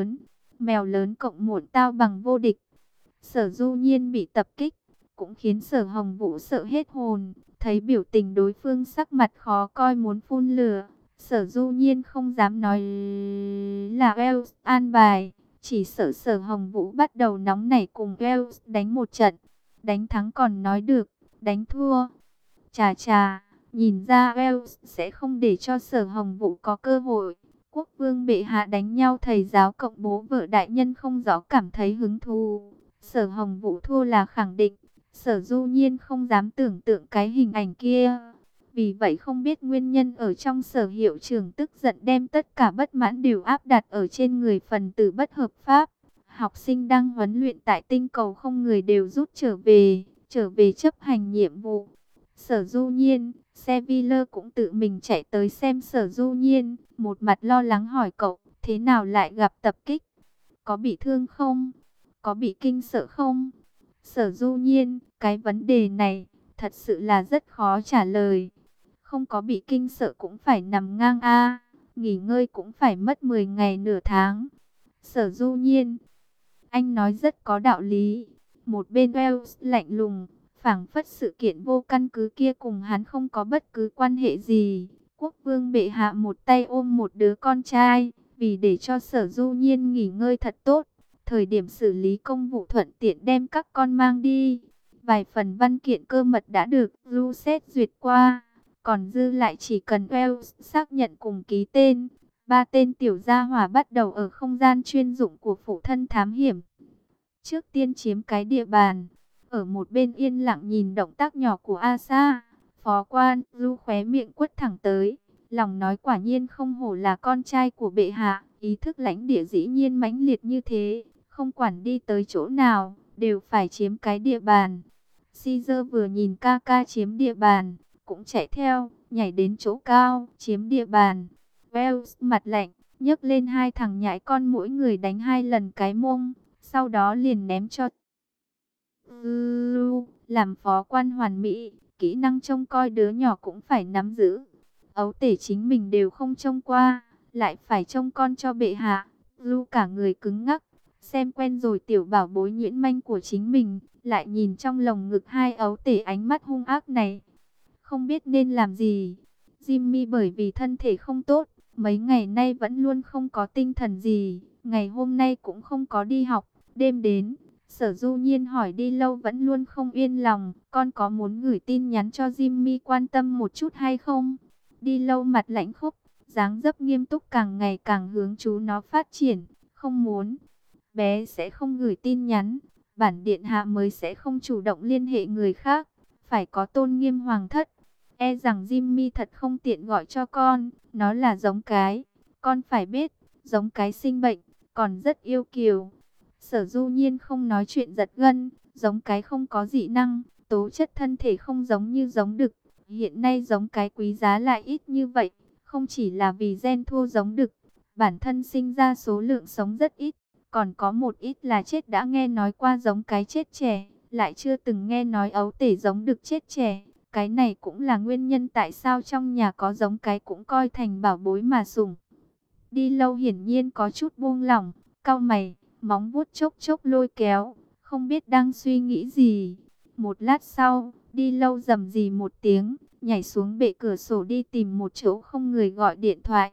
mèo lớn cộng muộn tao bằng vô địch. Sở Du Nhiên bị tập kích, cũng khiến Sở Hồng Vũ sợ hết hồn, thấy biểu tình đối phương sắc mặt khó coi muốn phun lửa. Sở Du Nhiên không dám nói là Wells an bài, chỉ sợ Sở Hồng Vũ bắt đầu nóng nảy cùng Wells đánh một trận. Đánh thắng còn nói được, đánh thua. Chà chà, nhìn ra Wells sẽ không để cho Sở Hồng Vũ có cơ hội. Quốc vương bệ hạ đánh nhau thầy giáo cộng bố vợ đại nhân không rõ cảm thấy hứng thú. Sở Hồng Vũ thua là khẳng định. Sở Du Nhiên không dám tưởng tượng cái hình ảnh kia. Vì vậy không biết nguyên nhân ở trong Sở hiệu trưởng tức giận đem tất cả bất mãn đều áp đặt ở trên người phần tử bất hợp pháp. Học sinh đang huấn luyện tại tinh cầu không người đều rút trở về chấp hành nhiệm vụ. Sở Du Nhiên, Sevilla cũng tự mình chạy tới xem Sở Du Nhiên, một mặt lo lắng hỏi cậu, thế nào lại gặp tập kích? Có bị thương không? Có bị kinh sợ không? Sở Du Nhiên, cái vấn đề này thật sự là rất khó trả lời. Không có bị kinh sợ cũng phải nằm ngang a, nghỉ ngơi cũng phải mất 10 ngày nửa tháng. Sở Du Nhiên, anh nói rất có đạo lý. Một bên Wells lạnh lùng, phảng phất sự kiện vô căn cứ kia cùng hắn không có bất cứ quan hệ gì. Quốc vương bệ hạ một tay ôm một đứa con trai, vì để cho Sở Du Nhiên nghỉ ngơi thật tốt. Thời điểm xử lý công vụ thuận tiện đem các con mang đi. Vài phần văn kiện cơ mật đã được Lucet duyệt qua, còn dư lại chỉ cần Wells xác nhận cùng ký tên. Ba tên tiểu gia hỏa bắt đầu ở không gian chuyên dụng của phụ thân thám hiểm. Trước tiên chiếm cái địa bàn, ở một bên yên lặng nhìn động tác nhỏ của Asa. Phó quan Du khóe miệng quất thẳng tới, lòng nói quả nhiên không hổ là con trai của bệ hạ, ý thức lãnh địa dĩ nhiên mãnh liệt như thế, không quản đi tới chỗ nào, đều phải chiếm cái địa bàn. Caesar vừa nhìn ca ca chiếm địa bàn, cũng chạy theo, nhảy đến chỗ cao, chiếm địa bàn. Wells mặt lạnh, nhấc lên hai thằng nhãi con mỗi người đánh 2 lần cái mông, sau đó liền ném cho làm phó quan hoàn mỹ, kỹ năng trông coi đứa nhỏ cũng phải nắm giữ. Ấu tể chính mình đều không trông qua, lại phải trông con cho bệ hạ. Cả người cứng ngắc, xem quen rồi tiểu bảo bối nhuyễn manh của chính mình, lại nhìn trong lồng ngực hai ấu tể ánh mắt hung ác này. Không biết nên làm gì. Jimmy bởi vì thân thể không tốt, mấy ngày nay vẫn luôn không có tinh thần gì, ngày hôm nay cũng không có đi học. Đêm đến, Sở Du Nhiên hỏi đi lâu vẫn luôn không yên lòng, con có muốn gửi tin nhắn cho Jimmy quan tâm một chút hay không? Đi lâu mặt lãnh khốc, dáng dấp nghiêm túc càng ngày càng hướng chú nó phát triển, không muốn. Bé sẽ không gửi tin nhắn, bản điện hạ mới sẽ không chủ động liên hệ người khác, phải có tôn nghiêm hoàng thất. E rằng Jimmy thật không tiện gọi cho con, nó là giống cái, con phải biết, giống cái sinh bệnh, còn rất yêu kiều. Sở Du Nhiên không nói chuyện giật gân, giống cái không có dị năng, tố chất thân thể không giống như giống đực. Hiện nay giống cái quý giá lại ít như vậy, không chỉ là vì gen thua giống đực, bản thân sinh ra số lượng sống rất ít, còn có một ít là chết. Đã nghe nói qua giống cái chết trẻ, lại chưa từng nghe nói ấu tể giống đực chết trẻ. Cái này cũng là nguyên nhân tại sao trong nhà có giống cái cũng coi thành bảo bối mà sủng. Đi lâu hiển nhiên có chút buông lỏng, cau mày, móng vuốt chốc chốc lôi kéo, không biết đang suy nghĩ gì. Một lát sau, đi lâu rầm rì một tiếng, nhảy xuống bệ cửa sổ đi tìm một chỗ không người gọi điện thoại.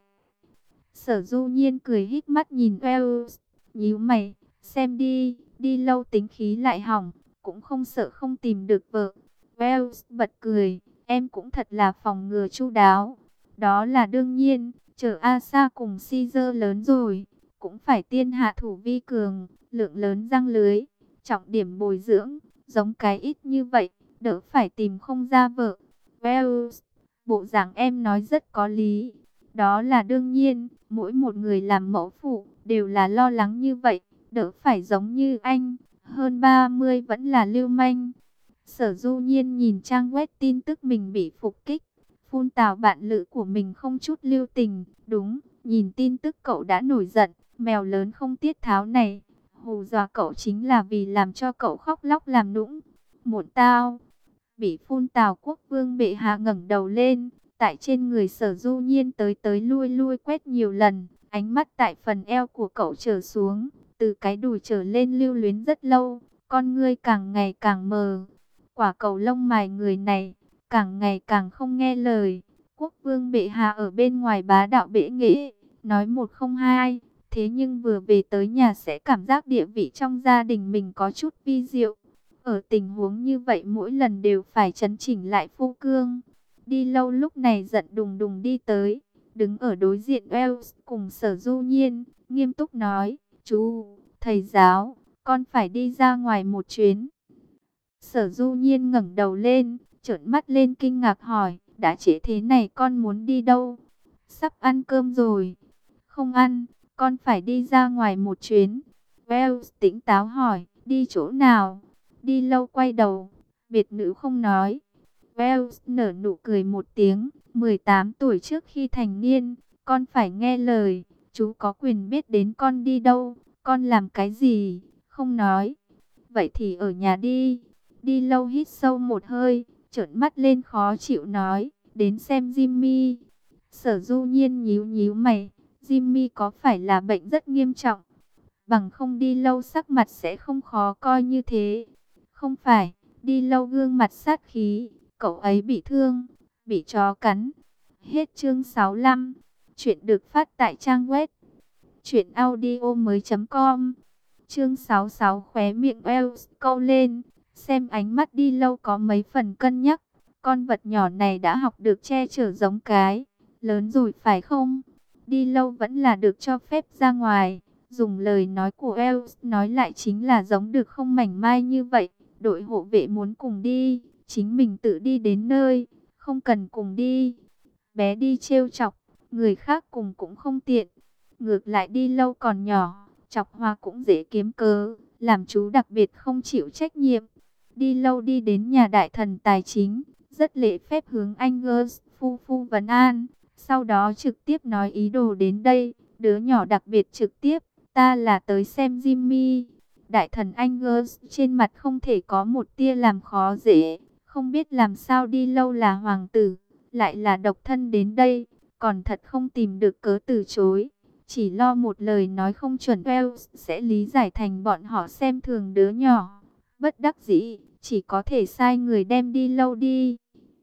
Sở Du Nhiên cười híp mắt nhìn Wells, nhíu mày, xem đi, đi lâu tính khí lại hỏng, cũng không sợ không tìm được vợ. Wells bật cười, em cũng thật là phòng ngừa chu đáo. Đó là đương nhiên, chờ Asa cùng Caesar lớn rồi, cũng phải tiên hạ thủ vi cường, lượng lớn răng lưới, trọng điểm bồi dưỡng, giống cái ít như vậy, đỡ phải tìm không ra vợ. Wells, bộ dạng em nói rất có lý. Đó là đương nhiên, mỗi một người làm mẫu phụ đều là lo lắng như vậy, đỡ phải giống như anh, hơn 30 vẫn là lưu manh. Sở Du Nhiên nhìn trang web tin tức mình bị phục kích, phun tào bạn lữ của mình không chút lưu tình. Đúng, nhìn tin tức cậu đã nổi giận, mèo lớn không tiết tháo này, hù dọa cậu chính là vì làm cho cậu khóc lóc làm nũng. Muộn tao, bị phun tào quốc vương bệ hạ ngẩng đầu lên, tại trên người Sở Du Nhiên tới tới lui lui quét nhiều lần, ánh mắt tại phần eo của cậu trở xuống, từ cái đùi trở lên lưu luyến rất lâu, con ngươi càng ngày càng mờ. Quả cầu lông mài người này, càng ngày càng không nghe lời. Quốc vương bệ hạ ở bên ngoài bá đạo bệ nghệ, nói một không hai, thế nhưng vừa về tới nhà sẽ cảm giác địa vị trong gia đình mình có chút vi diệu. Ở tình huống như vậy mỗi lần đều phải chấn chỉnh lại phu cương. Đi lâu lúc này giận đùng đùng đi tới, đứng ở đối diện Wells cùng Sở Du Nhiên, nghiêm túc nói, chú, thầy giáo, con phải đi ra ngoài một chuyến. Sở Du Nhiên ngẩng đầu lên, trợn mắt lên kinh ngạc hỏi, đã trễ thế này con muốn đi đâu? Sắp ăn cơm rồi. Không ăn, con phải đi ra ngoài một chuyến. Wells tỉnh táo hỏi, đi chỗ nào? Đi lâu quay đầu, biệt nữ không nói. Wells nở nụ cười một tiếng, 18 tuổi trước khi thành niên, con phải nghe lời, chú có quyền biết đến con đi đâu, con làm cái gì, không nói. Vậy thì ở nhà đi. Đi lâu hít sâu một hơi, trợn mắt lên khó chịu nói, đến xem Jimmy. Sở Du Nhiên nhíu nhíu mày, Jimmy có phải là bệnh rất nghiêm trọng? Bằng không đi lâu sắc mặt sẽ không khó coi như thế. Không phải, đi lâu gương mặt sát khí, cậu ấy bị thương, bị chó cắn. Hết chương 65, chuyện được phát tại trang web truyệnaudiomoi.com. Chương 66 khóe miệng Wells câu lên, xem ánh mắt đi lâu có mấy phần cân nhắc. Con vật nhỏ này đã học được che chở giống cái, lớn rồi phải không? Đi lâu vẫn là được cho phép ra ngoài. Dùng lời nói của Wells nói lại chính là giống được không mảnh mai như vậy. Đội hộ vệ muốn cùng đi, chính mình tự đi đến nơi, không cần cùng đi. Bé đi trêu chọc, người khác cùng cũng không tiện. Ngược lại đi lâu còn nhỏ, chọc hoa cũng dễ kiếm cớ, làm chú đặc biệt không chịu trách nhiệm. Đi lâu đi đến nhà đại thần tài chính, rất lễ phép hướng anh Gers phu vấn an, sau đó trực tiếp nói ý đồ đến đây. Đứa nhỏ đặc biệt trực tiếp, ta là tới xem Jimmy. Đại thần anh Gers trên mặt không thể có một tia làm khó dễ, không biết làm sao đi lâu là hoàng tử, lại là độc thân đến đây, còn thật không tìm được cớ từ chối. Chỉ lo một lời nói không chuẩn Wells sẽ lý giải thành bọn họ xem thường đứa nhỏ. Bất đắc dĩ, chỉ có thể sai người đem đi lâu đi.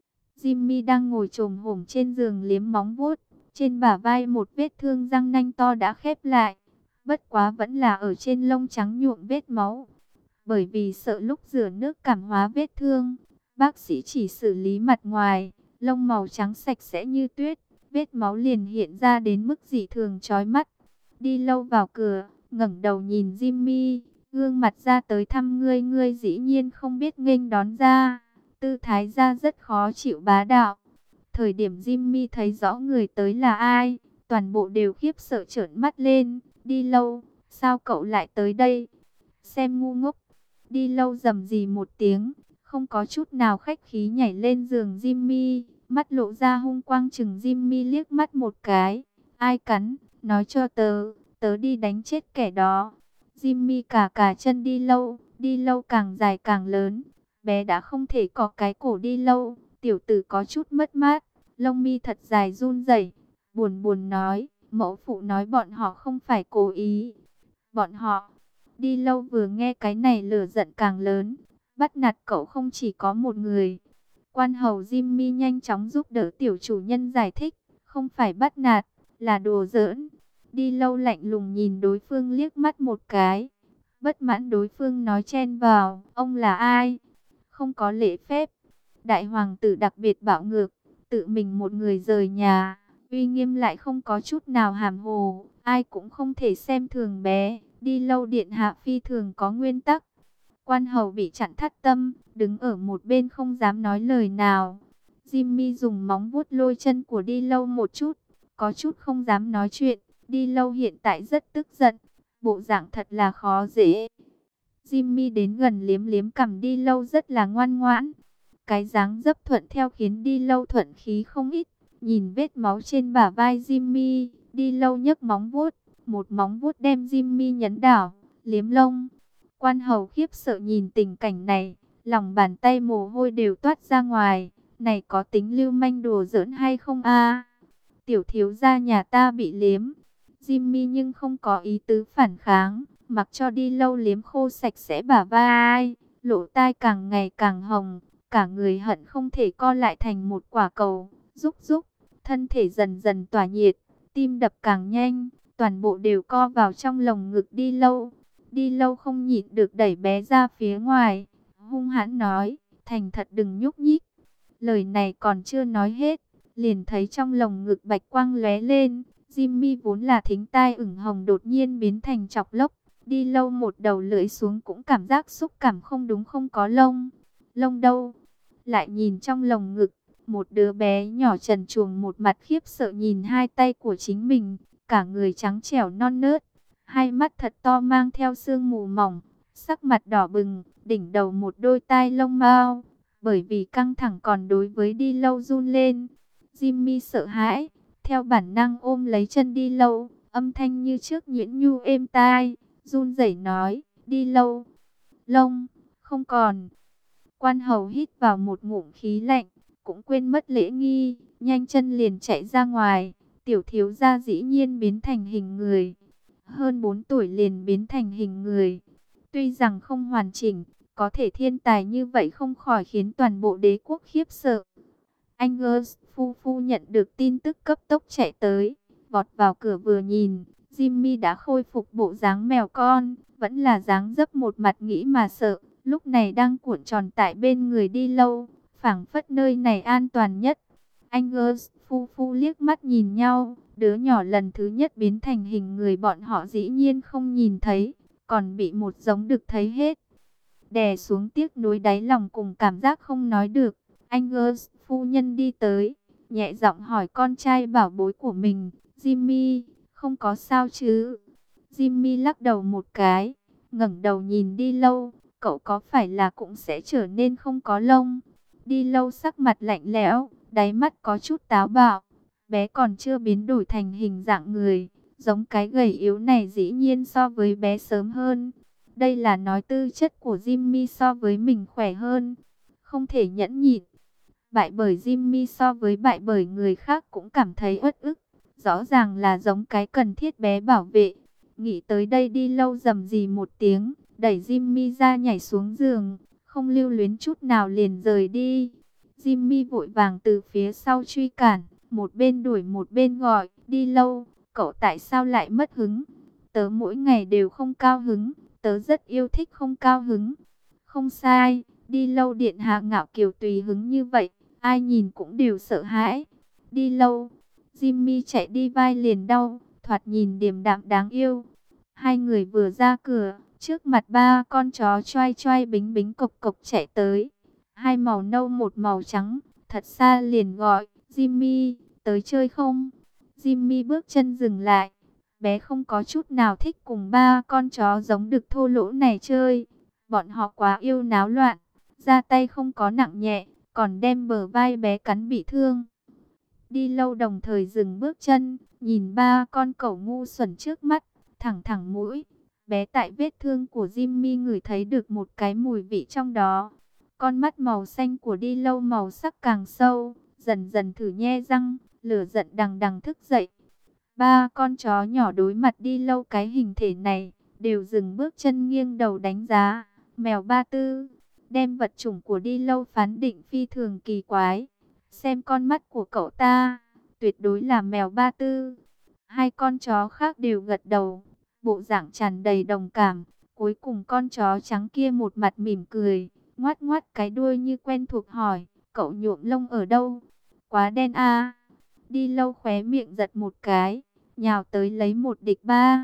Jimmy đang ngồi chồm hổm trên giường liếm móng vuốt, trên bả vai một vết thương răng nanh to đã khép lại. Bất quá vẫn là ở trên lông trắng nhuộm vết máu. Bởi vì sợ lúc rửa nước cảm hóa vết thương, bác sĩ chỉ xử lý mặt ngoài, lông màu trắng sạch sẽ như tuyết. Vết máu liền hiện ra đến mức dị thường chói mắt. Đi lâu vào cửa, ngẩng đầu nhìn Jimmy, gương mặt ra tới thăm ngươi, ngươi dĩ nhiên không biết nghênh đón ra. Tư thái ra rất khó chịu bá đạo. Thời điểm Jimmy thấy rõ người tới là ai, toàn bộ đều khiếp sợ trợn mắt lên. Đi lâu, sao cậu lại tới đây? Xem ngu ngốc. Đi lâu rầm rì một tiếng, không có chút nào khách khí nhảy lên giường Jimmy, mắt lộ ra hung quang chừng Jimmy liếc mắt một cái. Ai cắn, nói cho tớ đi đánh chết kẻ đó. Jimmy cả chân đi lâu càng dài càng lớn. Bé đã không thể cọ cái cổ đi lâu, tiểu tử có chút mất mát, lông mi thật dài run rẩy, buồn buồn nói, mẫu phụ nói bọn họ không phải cố ý. Bọn họ, đi lâu vừa nghe cái này lửa giận càng lớn, Bắt nạt cậu không chỉ có một người. Quan hầu Jimmy nhanh chóng giúp đỡ tiểu chủ nhân giải thích. Không phải bắt nạt, là đùa giỡn. Đi lâu lạnh lùng nhìn đối phương liếc mắt một cái. Bất mãn đối phương nói chen vào. Ông là ai? Không có lễ phép. Đại hoàng tử đặc biệt bạo ngược. Tự mình một người rời nhà. Uy nghiêm lại không có chút nào hàm hồ. Ai cũng không thể xem thường bé. Đi lâu điện hạ phi thường có nguyên tắc. Quan hầu bị chặn thắt tâm, đứng ở một bên không dám nói lời nào. Jimmy dùng móng vuốt lôi chân của đi lâu một chút, có chút không dám nói chuyện. Đi lâu hiện tại rất tức giận, bộ dạng thật là khó dễ. Jimmy đến gần liếm liếm cằm đi lâu rất là ngoan ngoãn. Cái dáng dấp thuận theo khiến đi lâu thuận khí không ít. Nhìn vết máu trên bả vai Jimmy, đi lâu nhấc móng vuốt, một móng vuốt đem Jimmy nhấn đảo, liếm lông. Quan hầu khiếp sợ nhìn tình cảnh này, lòng bàn tay mồ hôi đều toát ra ngoài. Này có tính lưu manh đùa giỡn hay không a? Tiểu thiếu gia nhà ta bị liếm. Jimmy nhưng không có ý tứ phản kháng, mặc cho đi lâu liếm khô sạch sẽ bả vai, lỗ tai càng ngày càng hồng, cả người hận không thể co lại thành một quả cầu, rúc rúc, thân thể dần dần tỏa nhiệt, tim đập càng nhanh, toàn bộ đều co vào trong lồng ngực đi lâu. Đi lâu không nhịn được đẩy bé ra phía ngoài, hung hãn nói, thành thật đừng nhúc nhích. Lời này còn chưa nói hết, liền thấy trong lồng ngực bạch quang lóe lên. Jimmy vốn là thính tai ửng hồng đột nhiên biến thành chọc lốc. Đi lâu một đầu lưỡi xuống cũng cảm giác xúc cảm không đúng, không có lông. Lông đâu? Lại nhìn trong lồng ngực, một đứa bé nhỏ trần truồng một mặt khiếp sợ nhìn hai tay của chính mình, cả người trắng trẻo non nớt, hai mắt thật to mang theo sương mù mỏng, sắc mặt đỏ bừng, đỉnh đầu một đôi tai lông mao, bởi vì căng thẳng còn đối với đi lâu run lên. Jimmy sợ hãi, theo bản năng ôm lấy chân đi lâu, âm thanh như trước nhuyễn nhu êm tai, run rẩy nói, đi lâu, lông, không còn. Quan hầu hít vào một ngụm khí lạnh, cũng quên mất lễ nghi, nhanh chân liền chạy ra ngoài. Tiểu thiếu gia dĩ nhiên biến thành hình người, hơn 4 tuổi liền biến thành hình người. Tuy rằng không hoàn chỉnh, có thể thiên tài như vậy không khỏi khiến toàn bộ đế quốc khiếp sợ. Angus phu nhận được tin tức cấp tốc chạy tới, vọt vào cửa vừa nhìn, Jimmy đã khôi phục bộ dáng mèo con, vẫn là dáng dấp một mặt nghĩ mà sợ, lúc này đang cuộn tròn tại bên người đi lâu, phảng phất nơi này an toàn nhất. Angus phu liếc mắt nhìn nhau, đứa nhỏ lần thứ nhất biến thành hình người bọn họ dĩ nhiên không nhìn thấy, còn bị một giống đực thấy hết. Đè xuống tiếc nuối đáy lòng cùng cảm giác không nói được, Angus phu nhân đi tới, nhẹ giọng hỏi con trai bảo bối của mình, Jimmy, không có sao chứ? Jimmy lắc đầu một cái, ngẩng đầu nhìn đi lâu, cậu có phải là cũng sẽ trở nên không có lông? Đi lâu sắc mặt lạnh lẽo, đáy mắt có chút táo bạo, bé còn chưa biến đổi thành hình dạng người, giống cái gầy yếu này dĩ nhiên so với bé sớm hơn. Đây là nói tư chất của Jimmy so với mình khỏe hơn, không thể nhẫn nhịn. Bại bởi Jimmy so với bại bởi người khác cũng cảm thấy uất ức. Rõ ràng là giống cái cần thiết bé bảo vệ. Nghĩ tới đây đi lâu rầm rì một tiếng, đẩy Jimmy ra nhảy xuống giường, không lưu luyến chút nào liền rời đi. Jimmy vội vàng từ phía sau truy cản, một bên đuổi một bên gọi, đi lâu, cậu tại sao lại mất hứng? Tớ mỗi ngày đều không cao hứng, tớ rất yêu thích không cao hứng. Không sai, đi lâu điện hạ ngạo kiều tùy hứng như vậy, ai nhìn cũng đều sợ hãi. Đi lâu, Jimmy chạy đi vai liền đau, thoạt nhìn điềm đạm đáng yêu. Hai người vừa ra cửa, trước mặt ba con chó choai choai bính bính cộc cộc chạy tới. Hai màu nâu một màu trắng, thật xa liền gọi, Jimmy, tới chơi không? Jimmy bước chân dừng lại, bé không có chút nào thích cùng ba con chó giống đực thô lỗ này chơi. Bọn họ quá yêu náo loạn, ra tay không có nặng nhẹ, còn đem bờ vai bé cắn bị thương. Đi lâu đồng thời dừng bước chân, nhìn ba con cẩu ngu xuẩn trước mắt, thẳng thẳng mũi. Bé tại vết thương của Jimmy ngửi thấy được một cái mùi vị trong đó. Con mắt màu xanh của đi lâu màu sắc càng sâu, dần dần thử nhe răng, lửa giận đằng đằng thức dậy. Ba con chó nhỏ đối mặt đi lâu cái hình thể này, đều dừng bước chân nghiêng đầu đánh giá. Mèo Ba Tư, đem vật chủng của đi lâu phán định phi thường kỳ quái. Xem con mắt của cậu ta, tuyệt đối là mèo Ba Tư. Hai con chó khác đều gật đầu, bộ dạng tràn đầy đồng cảm. Cuối cùng con chó trắng kia một mặt mỉm cười, ngoát ngoát cái đuôi như quen thuộc hỏi, cậu nhuộm lông ở đâu? Quá đen à? Đi lâu khóe miệng giật một cái, nhào tới lấy một địch ba.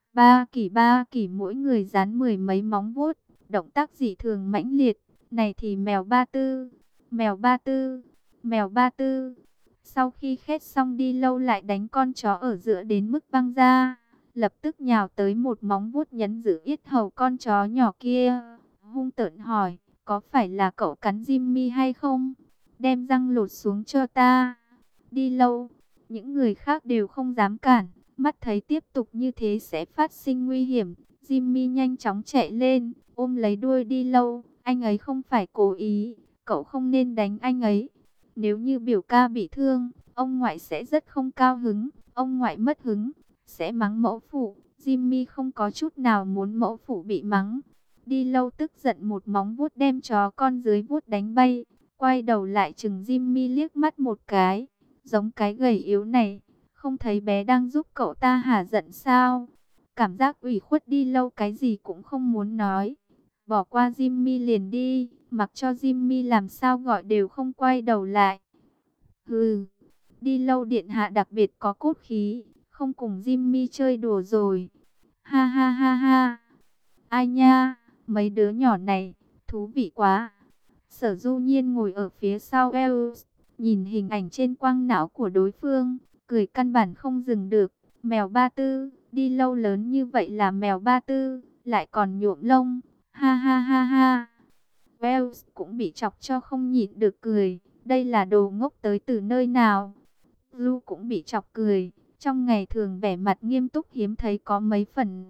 Ba kỷ mỗi người dán mười mấy móng vuốt, động tác dị thường mãnh liệt. Này thì mèo Ba Tư, mèo Ba Tư, mèo Ba Tư. Sau khi khét xong đi lâu lại đánh con chó ở giữa đến mức văng ra, lập tức nhào tới một móng vuốt nhấn giữ yết hầu con chó nhỏ kia, hung tợn hỏi, có phải là cậu cắn Jimmy hay không? Đem răng lột xuống cho ta. Đi lâu, những người khác đều không dám cản, mắt thấy tiếp tục như thế sẽ phát sinh nguy hiểm. Jimmy nhanh chóng chạy lên, ôm lấy đuôi đi lâu, anh ấy không phải cố ý, cậu không nên đánh anh ấy. Nếu như biểu ca bị thương, ông ngoại sẽ rất không cao hứng, ông ngoại mất hứng, sẽ mắng mẫu phụ. Jimmy không có chút nào muốn mẫu phụ bị mắng. Đi lâu tức giận một móng vuốt đem chó con dưới vuốt đánh bay, quay đầu lại chừng Jimmy liếc mắt một cái, giống cái gầy yếu này, không thấy bé đang giúp cậu ta hả giận sao? Cảm giác ủy khuất đi lâu cái gì cũng không muốn nói. Bỏ qua Jimmy liền đi, mặc cho Jimmy làm sao gọi đều không quay đầu lại. Hừ, đi lâu điện hạ đặc biệt có cốt khí, không cùng Jimmy chơi đùa rồi. Ha ha ha ha. Ai nha, mấy đứa nhỏ này, thú vị quá. Sở Du Nhiên ngồi ở phía sau Els, nhìn hình ảnh trên quang não của đối phương, cười căn bản không dừng được. Mèo Ba Tư, đi lâu lớn như vậy là mèo Ba Tư, lại còn nhuộm lông. Ha ha ha ha. Wells cũng bị chọc cho không nhịn được cười. Đây là đồ ngốc tới từ nơi nào? Lu cũng bị chọc cười. Trong ngày thường vẻ mặt nghiêm túc hiếm thấy có mấy phần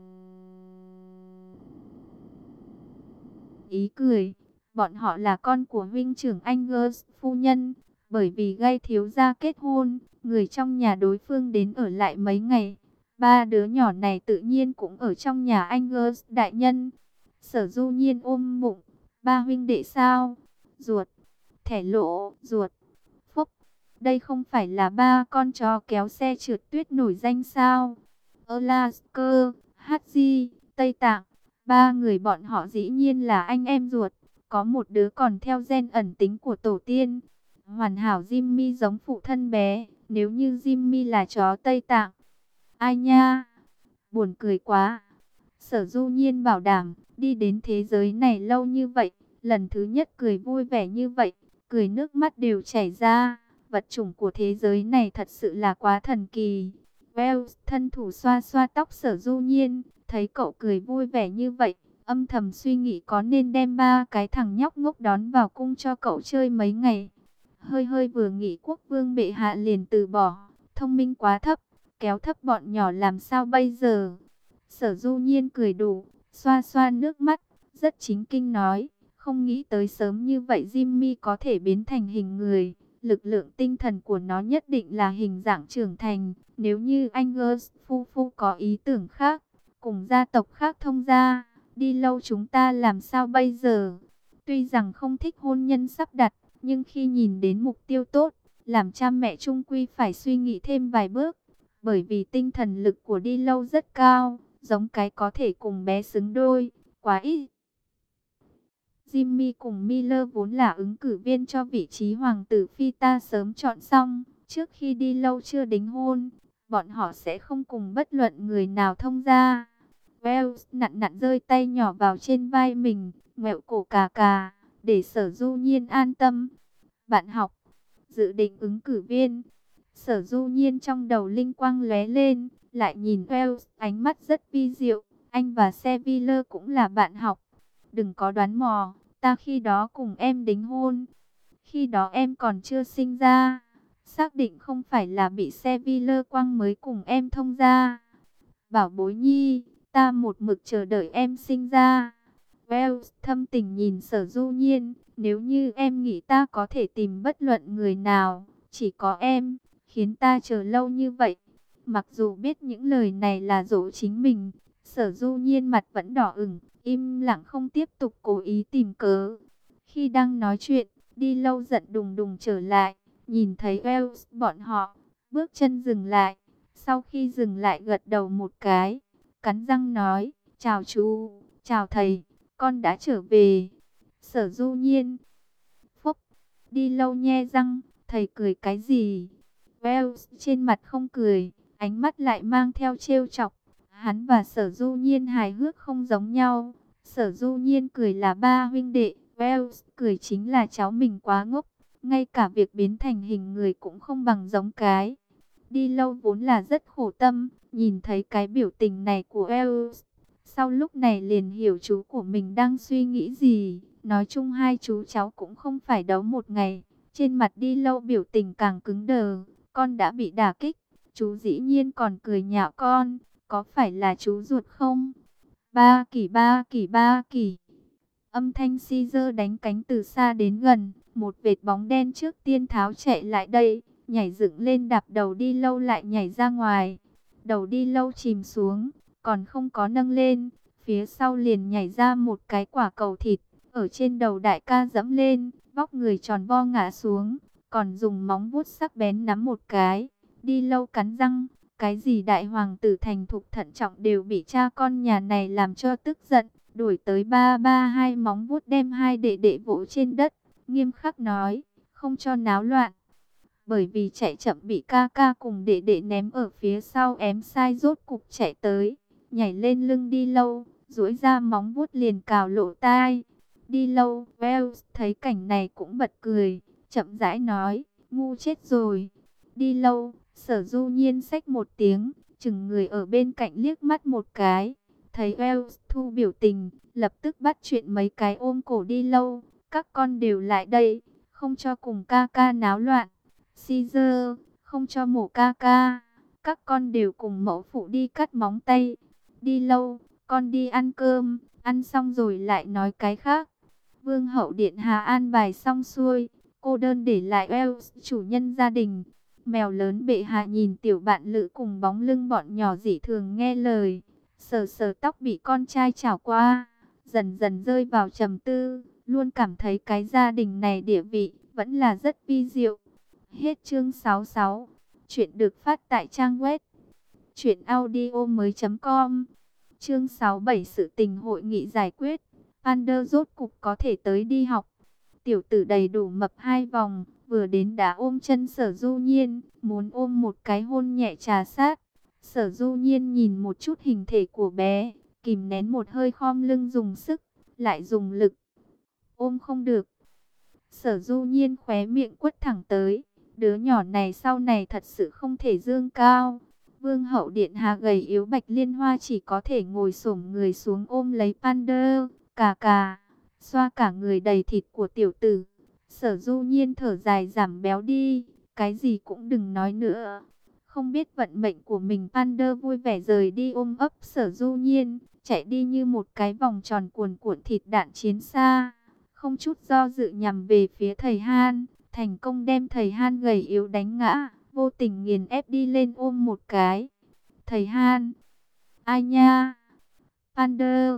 ý cười. Bọn họ là con của huynh trưởng Angus phu nhân. Bởi vì gây thiếu gia kết hôn, người trong nhà đối phương đến ở lại mấy ngày. Ba đứa nhỏ này tự nhiên cũng ở trong nhà Angus đại nhân. Sở Du Nhiên ôm bụng. Ba huynh đệ sao? Ruột. Thẻ lộ. Ruột. Phúc. Đây không phải là ba con chó kéo xe trượt tuyết nổi danh sao? Alaska, Haji, Tây Tạng. Ba người bọn họ dĩ nhiên là anh em ruột. Có một đứa còn theo gen ẩn tính của tổ tiên. Hoàn hảo Jimmy giống phụ thân bé. Nếu như Jimmy là chó Tây Tạng. Ai nha? Buồn cười quá. Sở Du Nhiên bảo đảm, đi đến thế giới này lâu như vậy, lần thứ nhất cười vui vẻ như vậy, cười nước mắt đều chảy ra. Vật chủng của thế giới này thật sự là quá thần kỳ. Wells thân thủ xoa xoa tóc Sở Du Nhiên, thấy cậu cười vui vẻ như vậy, âm thầm suy nghĩ có nên đem ba cái thằng nhóc ngốc đón vào cung cho cậu chơi mấy ngày. Hơi hơi vừa nghĩ quốc vương bệ hạ liền từ bỏ, thông minh quá thấp, kéo thấp bọn nhỏ làm sao bây giờ? Sở Du Nhiên cười đủ, xoa xoa nước mắt, rất chính kinh nói, không nghĩ tới sớm như vậy Jimmy có thể biến thành hình người, lực lượng tinh thần của nó nhất định là hình dạng trưởng thành, nếu như Angus phu phu có ý tưởng khác, cùng gia tộc khác thông gia, đi lâu chúng ta làm sao bây giờ? Tuy rằng không thích hôn nhân sắp đặt, nhưng khi nhìn đến mục tiêu tốt, làm cha mẹ chung quy phải suy nghĩ thêm vài bước, bởi vì tinh thần lực của đi lâu rất cao, giống cái có thể cùng bé xứng đôi, quá ít. Jimmy cùng Miller vốn là ứng cử viên cho vị trí hoàng tử phi ta sớm chọn xong, trước khi đi lâu chưa đính hôn, bọn họ sẽ không cùng bất luận người nào thông gia. Wells nặn nặn rơi tay nhỏ vào trên vai mình, ngoẹo cổ cà cà, để Sở Du Nhiên an tâm. Bạn học, dự định ứng cử viên. Sở Du Nhiên trong đầu linh quang lóe lên, lại nhìn Wells, ánh mắt rất vi diệu. Anh và Seville cũng là bạn học. Đừng có đoán mò, ta khi đó cùng em đính hôn. Khi đó em còn chưa sinh ra. Xác định không phải là bị Seville quăng mới cùng em thông gia. Bảo bối nhi, ta một mực chờ đợi em sinh ra. Wells thâm tình nhìn Sở Du Nhiên, nếu như em nghĩ ta có thể tìm bất luận người nào, chỉ có em, khiến ta chờ lâu như vậy. Mặc dù biết những lời này là dỗ chính mình, Sở Du Nhiên mặt vẫn đỏ ửng, im lặng không tiếp tục cố ý tìm cớ. Khi đang nói chuyện, đi lâu giận đùng đùng trở lại, nhìn thấy Wells bọn họ, bước chân dừng lại. Sau khi dừng lại gật đầu một cái, cắn răng nói, chào chú, chào thầy, con đã trở về. Sở Du Nhiên, phúc, đi lâu nhe răng, thầy cười cái gì? Wells trên mặt không cười, ánh mắt lại mang theo trêu chọc. Hắn và Sở Du Nhiên hài hước không giống nhau. Sở Du Nhiên cười là ba huynh đệ, Wells cười chính là cháu mình quá ngốc. Ngay cả việc biến thành hình người cũng không bằng giống cái. Đi lâu vốn là rất khổ tâm, nhìn thấy cái biểu tình này của Wells. Sau lúc này liền hiểu chú của mình đang suy nghĩ gì. Nói chung hai chú cháu cũng không phải đấu một ngày. Trên mặt đi lâu biểu tình càng cứng đờ. Con đã bị đả kích, chú dĩ nhiên còn cười nhạo con. Có phải là chú ruột không? Ba kỳ ba kỳ ba kỳ. Âm thanh Caesar đánh cánh từ xa đến gần. Một vệt bóng đen trước tiên tháo chạy lại đây, nhảy dựng lên đạp đầu đi lâu lại nhảy ra ngoài. Đầu đi lâu chìm xuống, còn không có nâng lên. Phía sau liền nhảy ra một cái quả cầu thịt. Ở trên đầu đại ca dẫm lên, vóc người tròn vo ngã xuống. Còn dùng móng vuốt sắc bén nắm một cái. Đi lâu cắn răng. Cái gì đại hoàng tử thành thục thận trọng đều bị cha con nhà này làm cho tức giận. Đuổi tới ba ba hai móng vuốt đem hai đệ đệ vỗ trên đất. Nghiêm khắc nói, không cho náo loạn. Bởi vì chạy chậm bị ca ca cùng đệ đệ ném ở phía sau ém sai rốt cục chạy tới. Nhảy lên lưng đi lâu, duỗi ra móng vuốt liền cào lỗ tai. Đi lâu, Wells thấy cảnh này cũng bật cười, chậm rãi nói, ngu chết rồi. Đi lâu, Sở Du Nhiên xách một tiếng, chừng người ở bên cạnh liếc mắt một cái. Thấy Wells thu biểu tình, lập tức bắt chuyện mấy cái ôm cổ đi lâu. Các con đều lại đây, không cho cùng ca ca náo loạn. Caesar, không cho mổ ca ca. Các con đều cùng mẫu phụ đi cắt móng tay. Đi lâu, con đi ăn cơm, ăn xong rồi lại nói cái khác. Vương hậu điện hạ an bài xong xuôi, cô đơn để lại Wells chủ nhân gia đình. Mèo lớn bệ hạ nhìn tiểu bạn lữ cùng bóng lưng bọn nhỏ dị thường nghe lời. Sờ sờ tóc bị con trai chảo qua, dần dần rơi vào trầm tư. Luôn cảm thấy cái gia đình này địa vị vẫn là rất vi diệu. Hết chương 66. Chuyện được phát tại trang web truyệnaudiomoi.com. Chương 67 sự tình hội nghị giải quyết. Pander rốt cục có thể tới đi học. Tiểu tử đầy đủ mập hai vòng, vừa đến đã ôm chân Sở Du Nhiên, muốn ôm một cái hôn nhẹ trà sát. Sở Du Nhiên nhìn một chút hình thể của bé, kìm nén một hơi khom lưng dùng sức, lại dùng lực. Ôm không được. Sở Du Nhiên khóe miệng quất thẳng tới. Đứa nhỏ này sau này thật sự không thể dương cao. Vương hậu điện hạ gầy yếu Bạch Liên Hoa chỉ có thể ngồi xổm người xuống ôm lấy Pander, cà cà, xoa cả người đầy thịt của tiểu tử. Sở Du Nhiên thở dài giảm béo đi, cái gì cũng đừng nói nữa. Không biết vận mệnh của mình, Pander vui vẻ rời đi ôm ấp Sở Du Nhiên, chạy đi như một cái vòng tròn cuồn cuộn thịt đạn chiến xa. Không chút do dự nhằm về phía thầy Han, thành công đem thầy Han gầy yếu đánh ngã, vô tình nghiền ép đi lên ôm một cái. Thầy Han, ai nha? Pander,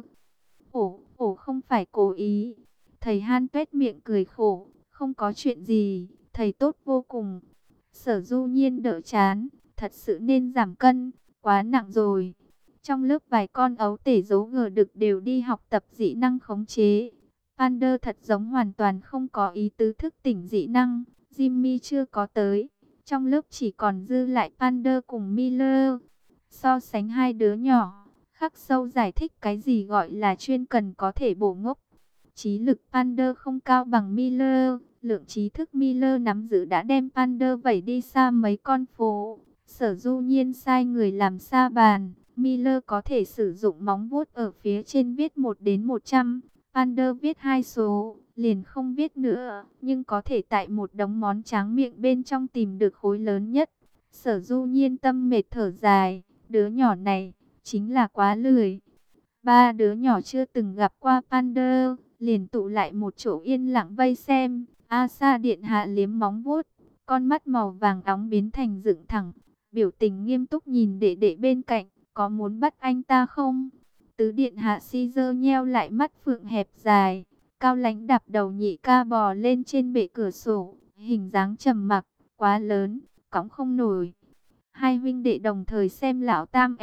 ổ không phải cố ý. Thầy Han tuét miệng cười khổ, không có chuyện gì, thầy tốt vô cùng. Sở Du Nhiên đỡ chán, thật sự nên giảm cân, quá nặng rồi. Trong lớp vài con ấu tể dấu gờ đực đều đi học tập dị năng khống chế. Pander thật giống hoàn toàn không có ý tứ thức tỉnh dị năng. Jimmy chưa có tới. Trong lớp chỉ còn dư lại Pander cùng Miller. So sánh hai đứa nhỏ, khắc sâu giải thích cái gì gọi là chuyên cần có thể bổ ngốc. Trí lực Pander không cao bằng Miller. Lượng trí thức Miller nắm giữ đã đem Pander vẩy đi xa mấy con phố. Sở Du Nhiên sai người làm sa bàn. Miller có thể sử dụng móng vuốt ở phía trên viết 1 đến 100. Pander viết 2 số, liền không viết nữa, nhưng có thể tại một đống món tráng miệng bên trong tìm được khối lớn nhất. Sở Du Nhiên tâm mệt thở dài, đứa nhỏ này chính là quá lười. Ba đứa nhỏ chưa từng gặp qua Pander, liền tụ lại một chỗ yên lặng vây xem. Asa điện hạ liếm móng vuốt, con mắt màu vàng óng biến thành dựng thẳng, biểu tình nghiêm túc nhìn đệ đệ bên cạnh, có muốn bắt anh ta không? Tứ điện hạ Caesar nheo lại mắt phượng hẹp dài, cao lãnh đạp đầu nhị ca bò lên trên bệ cửa sổ, hình dáng trầm mặc, quá lớn, cõng không nổi. Hai huynh đệ đồng thời xem lão tam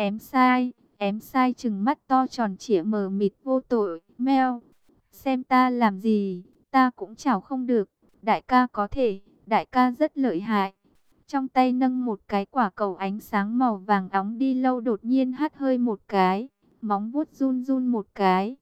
ém sai trừng mắt to tròn trịa mờ mịt vô tội, meo. Xem ta làm gì, ta cũng chảo không được, đại ca có thể, đại ca rất lợi hại. Trong tay nâng một cái quả cầu ánh sáng màu vàng óng đi lâu đột nhiên hắt hơi một cái, móng vuốt run run một cái.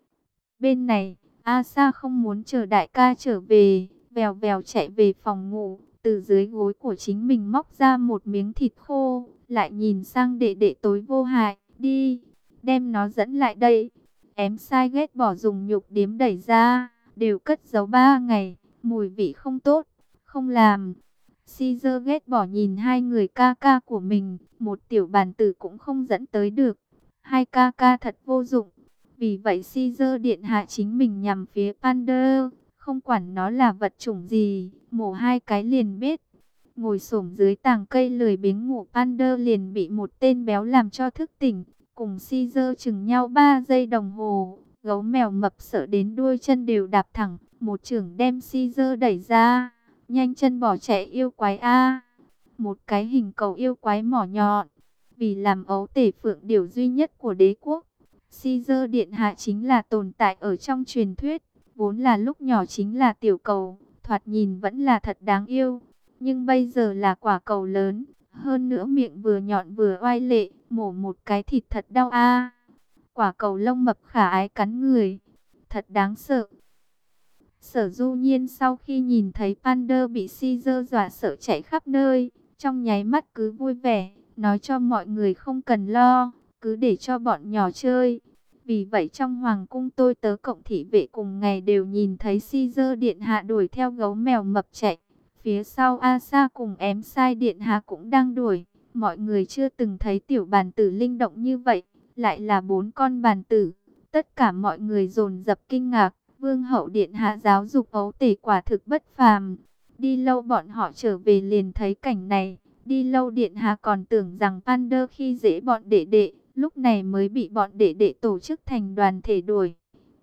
Bên này, Asa không muốn chờ đại ca trở về, vèo vèo chạy về phòng ngủ, từ dưới gối của chính mình móc ra một miếng thịt khô, lại nhìn sang đệ đệ tối vô hại, đi, đem nó dẫn lại đây. Ém sai ghét bỏ dùng nhục điếm đẩy ra, đều cất giấu 3 ngày, mùi vị không tốt, không làm. Caesar ghét bỏ nhìn hai người ca ca của mình, một tiểu bàn tử cũng không dẫn tới được. Hai ca ca thật vô dụng. Vì vậy Caesar điện hạ chính mình nhằm phía Pander, không quản nó là vật chủng gì, mổ hai cái liền biết. Ngồi xổm dưới tàng cây lười biếng ngủ Pander liền bị một tên béo làm cho thức tỉnh, cùng Caesar chừng nhau 3 giây đồng hồ. Gấu mèo mập sợ đến đuôi chân đều đạp thẳng, một chưởng đem Caesar đẩy ra, nhanh chân bỏ chạy yêu quái a. Một cái hình cầu yêu quái mỏ nhọn, vì làm ấu tể phượng điều duy nhất của đế quốc. Caesar điện hạ chính là tồn tại ở trong truyền thuyết, vốn là lúc nhỏ chính là tiểu cầu, thoạt nhìn vẫn là thật đáng yêu, nhưng bây giờ là quả cầu lớn, hơn nữa miệng vừa nhọn vừa oai lệ, mổ một cái thịt thật đau a. Quả cầu lông mập khả ái cắn người, thật đáng sợ. Sở Du Nhiên sau khi nhìn thấy Pander bị Caesar dọa sợ chạy khắp nơi, trong nháy mắt cứ vui vẻ, nói cho mọi người không cần lo, cứ để cho bọn nhỏ chơi. Vì vậy trong hoàng cung tôi tớ cộng thị vệ cùng ngày đều nhìn thấy Caesar điện hạ đuổi theo gấu mèo mập chạy. Phía sau Asa cùng ém sai điện hạ cũng đang đuổi. Mọi người chưa từng thấy tiểu bàn tử linh động như vậy, lại là 4 con bàn tử. Tất cả mọi người dồn dập kinh ngạc, vương hậu điện hạ giáo dục ấu tể quả thực bất phàm. Đi lâu bọn họ trở về liền thấy cảnh này. Đi lâu điện hạ còn tưởng rằng Pander khi dễ bọn đệ đệ, lúc này mới bị bọn đệ đệ tổ chức thành đoàn thể đuổi.